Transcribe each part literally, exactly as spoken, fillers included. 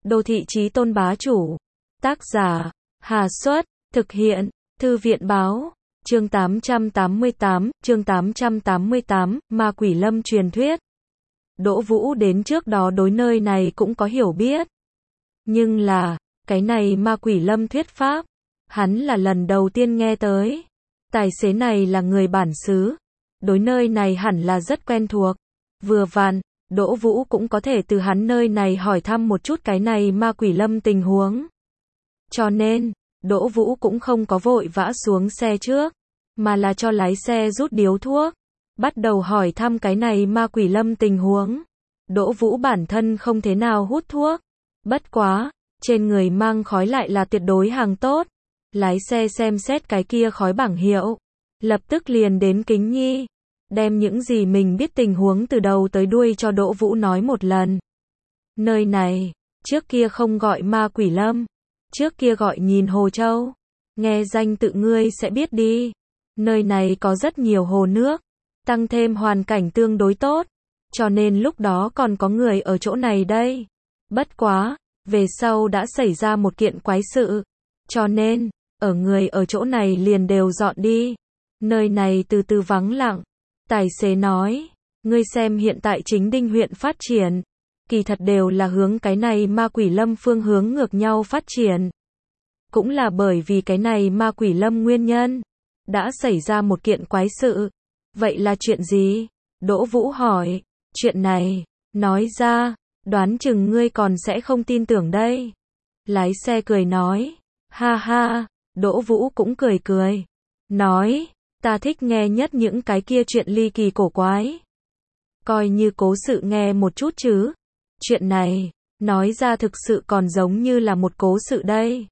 Đô thị chí tôn bá chủ. Tác giả, Hà Xuất, thực hiện, Thư viện báo. Chương tám trăm tám mươi tám, chương tám trăm tám mươi tám, Ma Quỷ Lâm truyền thuyết. Đỗ Vũ đến trước đó đối nơi này cũng có hiểu biết. Nhưng là, cái này Ma Quỷ Lâm thuyết pháp, hắn là lần đầu tiên nghe tới. Tài xế này là người bản xứ, đối nơi này hẳn là rất quen thuộc. Vừa vặn, Đỗ Vũ cũng có thể từ hắn nơi này hỏi thăm một chút cái này Ma Quỷ Lâm tình huống. Cho nên, Đỗ Vũ cũng không có vội vã xuống xe trước, mà là cho lái xe rút điếu thuốc, bắt đầu hỏi thăm cái này Ma Quỷ Lâm tình huống. Đỗ Vũ bản thân không thế nào hút thuốc, bất quá, trên người mang khói lại là tuyệt đối hàng tốt. Lái xe xem xét cái kia khói bảng hiệu, lập tức liền đến Kính Nhi, đem những gì mình biết tình huống từ đầu tới đuôi cho Đỗ Vũ nói một lần. Nơi này, trước kia không gọi Ma Quỷ Lâm, trước kia gọi Nhìn Hồ Châu. Nghe danh tự ngươi sẽ biết đi. Nơi này có rất nhiều hồ nước, tăng thêm hoàn cảnh tương đối tốt, cho nên lúc đó còn có người ở chỗ này đây. Bất quá, về sau đã xảy ra một kiện quái sự, cho nên, ở người ở chỗ này liền đều dọn đi. Nơi này từ từ vắng lặng. Tài xế nói, ngươi xem hiện tại chính Đinh huyện phát triển, kỳ thật đều là hướng cái này Ma Quỷ Lâm phương hướng ngược nhau phát triển. Cũng là bởi vì cái này Ma Quỷ Lâm nguyên nhân, đã xảy ra một kiện quái sự. Vậy là chuyện gì? Đỗ Vũ hỏi, chuyện này, nói ra, đoán chừng ngươi còn sẽ không tin tưởng đây. Lái xe cười nói, ha ha, Đỗ Vũ cũng cười cười, nói, ta thích nghe nhất những cái kia chuyện ly kỳ cổ quái. Coi như cố sự nghe một chút chứ. Chuyện này, nói ra thực sự còn giống như là một cố sự đây.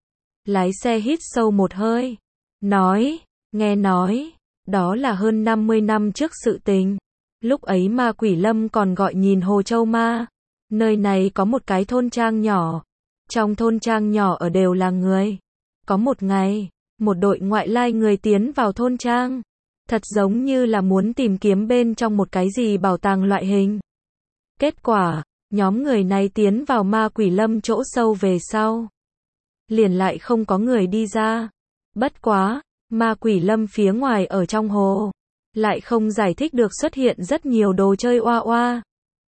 Lái xe hít sâu một hơi, nói, nghe nói, đó là hơn năm mươi năm trước sự tình. Lúc ấy Ma Quỷ Lâm còn gọi Nhìn Hồ Châu Ma. Nơi này có một cái thôn trang nhỏ. Trong thôn trang nhỏ ở đều là người. Có một ngày, một đội ngoại lai người tiến vào thôn trang. Thật giống như là muốn tìm kiếm bên trong một cái gì bảo tàng loại hình. Kết quả, nhóm người này tiến vào Ma Quỷ Lâm chỗ sâu về sau. Liền lại không có người đi ra. Bất quá, Ma Quỷ Lâm phía ngoài ở trong hồ, lại không giải thích được xuất hiện rất nhiều đồ chơi oa oa.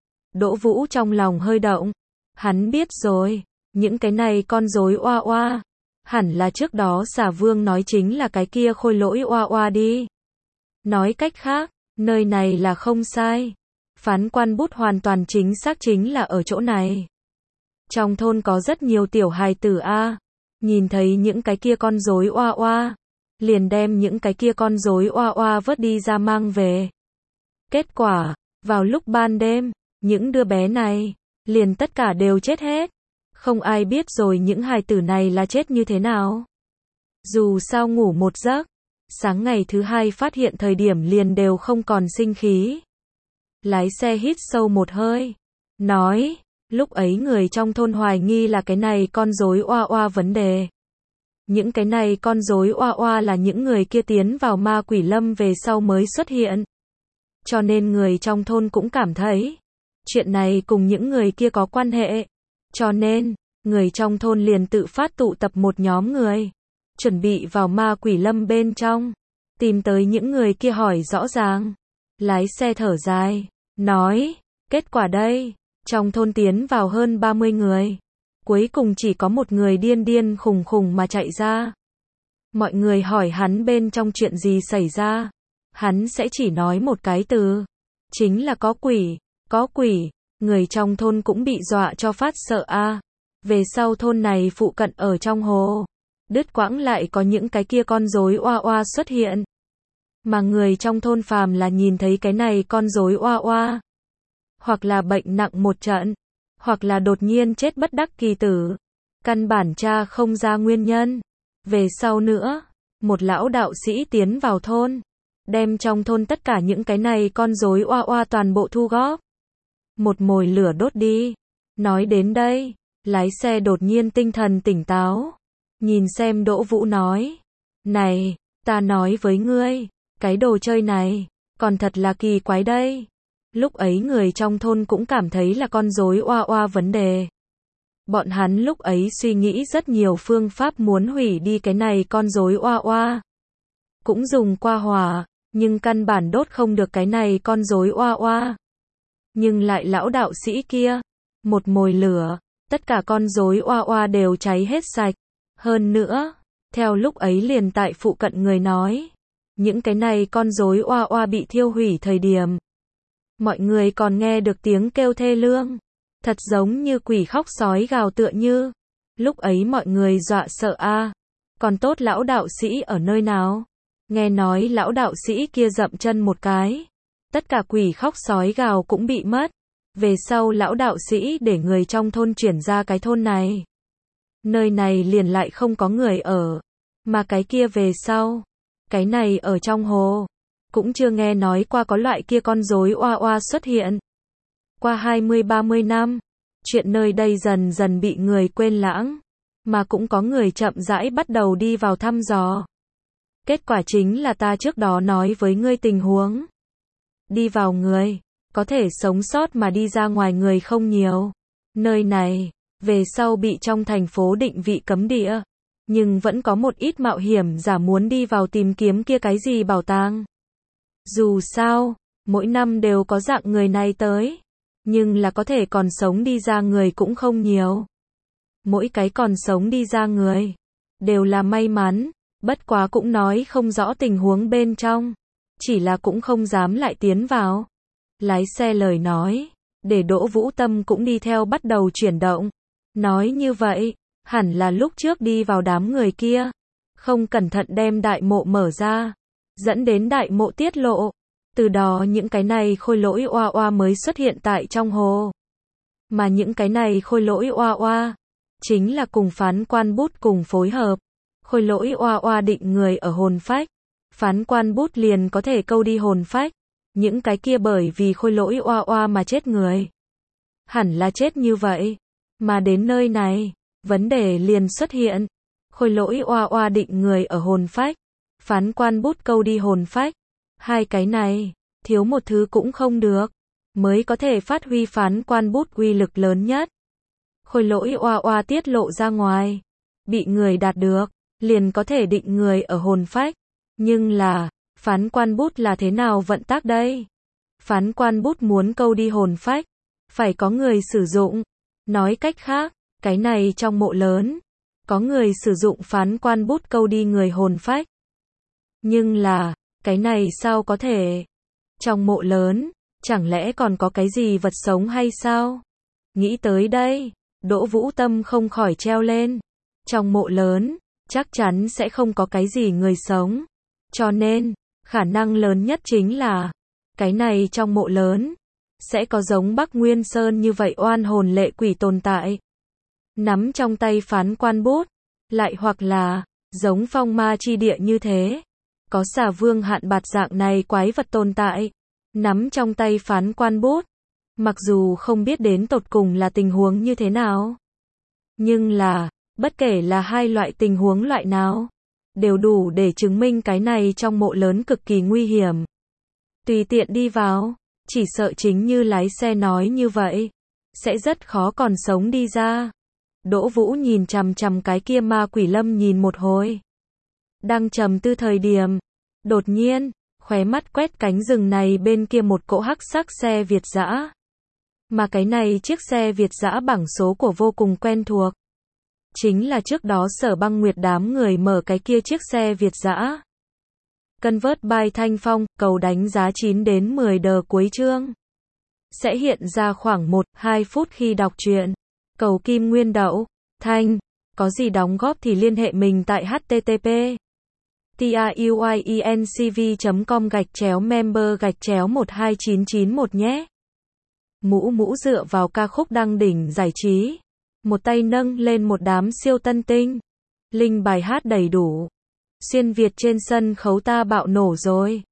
Đỗ Vũ trong lòng hơi động. Hắn biết rồi, những cái này con rối oa oa, hẳn là trước đó Xà Vương nói chính là cái kia khôi lỗi oa oa đi. Nói cách khác, nơi này là không sai. Phán quan bút hoàn toàn chính xác chính là ở chỗ này. Trong thôn có rất nhiều tiểu hài tử a, nhìn thấy những cái kia con rối oa oa, liền đem những cái kia con rối oa oa vớt đi ra mang về. Kết quả, vào lúc ban đêm, những đứa bé này, liền tất cả đều chết hết. Không ai biết rồi những hài tử này là chết như thế nào. Dù sao ngủ một giấc, sáng ngày thứ hai phát hiện thời điểm liền đều không còn sinh khí. Lái xe hít sâu một hơi, nói, lúc ấy người trong thôn hoài nghi là cái này con rối oa oa vấn đề. Những cái này con rối oa oa là những người kia tiến vào Ma Quỷ Lâm về sau mới xuất hiện. Cho nên người trong thôn cũng cảm thấy, chuyện này cùng những người kia có quan hệ. Cho nên, người trong thôn liền tự phát tụ tập một nhóm người, chuẩn bị vào Ma Quỷ Lâm bên trong, tìm tới những người kia hỏi rõ ràng. Lái xe thở dài, nói, kết quả đây, trong thôn tiến vào hơn ba mươi người. Cuối cùng chỉ có một người điên điên khùng khùng mà chạy ra. Mọi người hỏi hắn bên trong chuyện gì xảy ra. Hắn sẽ chỉ nói một cái từ. Chính là có quỷ, có quỷ. Người trong thôn cũng bị dọa cho phát sợ a. Về sau thôn này phụ cận ở trong hồ, đứt quãng lại có những cái kia con rối oa oa xuất hiện. Mà người trong thôn phàm là nhìn thấy cái này con rối oa oa, hoặc là bệnh nặng một trận, hoặc là đột nhiên chết bất đắc kỳ tử. Căn bản tra không ra nguyên nhân. Về sau nữa, một lão đạo sĩ tiến vào thôn, đem trong thôn tất cả những cái này con rối oa oa toàn bộ thu góp. Một mồi lửa đốt đi. Nói đến đây, lái xe đột nhiên tinh thần tỉnh táo. Nhìn xem Đỗ Vũ nói, này, ta nói với ngươi, cái đồ chơi này, còn thật là kỳ quái đây. Lúc ấy người trong thôn cũng cảm thấy là con rối oa oa vấn đề. Bọn hắn lúc ấy suy nghĩ rất nhiều phương pháp muốn hủy đi cái này con rối oa oa. Cũng dùng qua hỏa, nhưng căn bản đốt không được cái này con rối oa oa. Nhưng lại lão đạo sĩ kia, một mồi lửa, tất cả con rối oa oa đều cháy hết sạch. Hơn nữa, theo lúc ấy liền tại phụ cận người nói, những cái này con rối oa oa bị thiêu hủy thời điểm, mọi người còn nghe được tiếng kêu thê lương, thật giống như quỷ khóc sói gào tựa như. Lúc ấy mọi người dọa sợ a. À. Còn tốt lão đạo sĩ ở nơi nào? Nghe nói lão đạo sĩ kia dậm chân một cái, tất cả quỷ khóc sói gào cũng bị mất. Về sau lão đạo sĩ để người trong thôn chuyển ra cái thôn này. Nơi này liền lại không có người ở, mà cái kia về sau, cái này ở trong hồ, cũng chưa nghe nói qua có loại kia con rối oa oa xuất hiện. Qua hai mươi ba mươi năm, chuyện nơi đây dần dần bị người quên lãng, mà cũng có người chậm rãi bắt đầu đi vào thăm dò. Kết quả chính là ta trước đó nói với ngươi tình huống. Đi vào người, có thể sống sót mà đi ra ngoài người không nhiều. Nơi này, về sau bị trong thành phố định vị cấm địa, nhưng vẫn có một ít mạo hiểm giả muốn đi vào tìm kiếm kia cái gì bảo tàng. Dù sao, mỗi năm đều có dạng người này tới, nhưng là có thể còn sống đi ra người cũng không nhiều. Mỗi cái còn sống đi ra người, đều là may mắn, bất quá cũng nói không rõ tình huống bên trong, chỉ là cũng không dám lại tiến vào. Lái xe lời nói, để Đỗ Vũ Tâm cũng đi theo bắt đầu chuyển động. Nói như vậy, hẳn là lúc trước đi vào đám người kia, không cẩn thận đem đại mộ mở ra, dẫn đến đại mộ tiết lộ. Từ đó những cái này khôi lỗi oa oa mới xuất hiện tại trong hồ. Mà những cái này khôi lỗi oa oa, chính là cùng phán quan bút cùng phối hợp. Khôi lỗi oa oa định người ở hồn phách, phán quan bút liền có thể câu đi hồn phách. Những cái kia bởi vì khôi lỗi oa oa mà chết người, hẳn là chết như vậy. Mà đến nơi này, vấn đề liền xuất hiện. Khôi lỗi oa oa định người ở hồn phách, phán quan bút câu đi hồn phách. Hai cái này, thiếu một thứ cũng không được, mới có thể phát huy phán quan bút uy lực lớn nhất. Khôi lỗi oa oa tiết lộ ra ngoài, bị người đạt được, liền có thể định người ở hồn phách. Nhưng là, phán quan bút là thế nào vận tác đây? Phán quan bút muốn câu đi hồn phách, phải có người sử dụng. Nói cách khác, cái này trong mộ lớn, có người sử dụng phán quan bút câu đi người hồn phách. Nhưng là, cái này sao có thể? Trong mộ lớn, chẳng lẽ còn có cái gì vật sống hay sao? Nghĩ tới đây, Đỗ Vũ Tâm không khỏi treo lên. Trong mộ lớn, chắc chắn sẽ không có cái gì người sống. Cho nên, khả năng lớn nhất chính là, cái này trong mộ lớn, sẽ có giống Bắc Nguyên Sơn như vậy oan hồn lệ quỷ tồn tại. Nắm trong tay phán quan bút, lại hoặc là, giống phong ma chi địa như thế. Có xà vương hạn bạt dạng này quái vật tồn tại, nắm trong tay phán quan bút. Mặc dù không biết đến tột cùng là tình huống như thế nào, nhưng là, bất kể là hai loại tình huống loại nào, đều đủ để chứng minh cái này trong mộ lớn cực kỳ nguy hiểm. Tùy tiện đi vào, chỉ sợ chính như lái xe nói như vậy, sẽ rất khó còn sống đi ra. Đỗ Vũ nhìn chằm chằm cái kia ma quỷ lâm nhìn một hồi. Đang trầm tư thời điểm, đột nhiên, khóe mắt quét cánh rừng này bên kia một cỗ hắc sắc xe Việt dã. Mà cái này chiếc xe Việt dã bảng số của vô cùng quen thuộc. Chính là trước đó Sở Băng Nguyệt đám người mở cái kia chiếc xe Việt dã. Convert by Thanh Phong, cầu đánh giá chín đến mười đờ cuối chương. Sẽ hiện ra khoảng một đến hai phút khi đọc truyện. Cầu Kim Nguyên Đậu, Thanh, có gì đóng góp thì liên hệ mình tại http truyencv chấm com gạch chéo member gạch chéo một hai chín chín một nhé. Mũ mũ dựa vào ca khúc đăng đỉnh giải trí. Một tay nâng lên một đám siêu tân tinh. Linh bài hát đầy đủ. Xuyên Việt trên sân khấu ta bạo nổ rồi.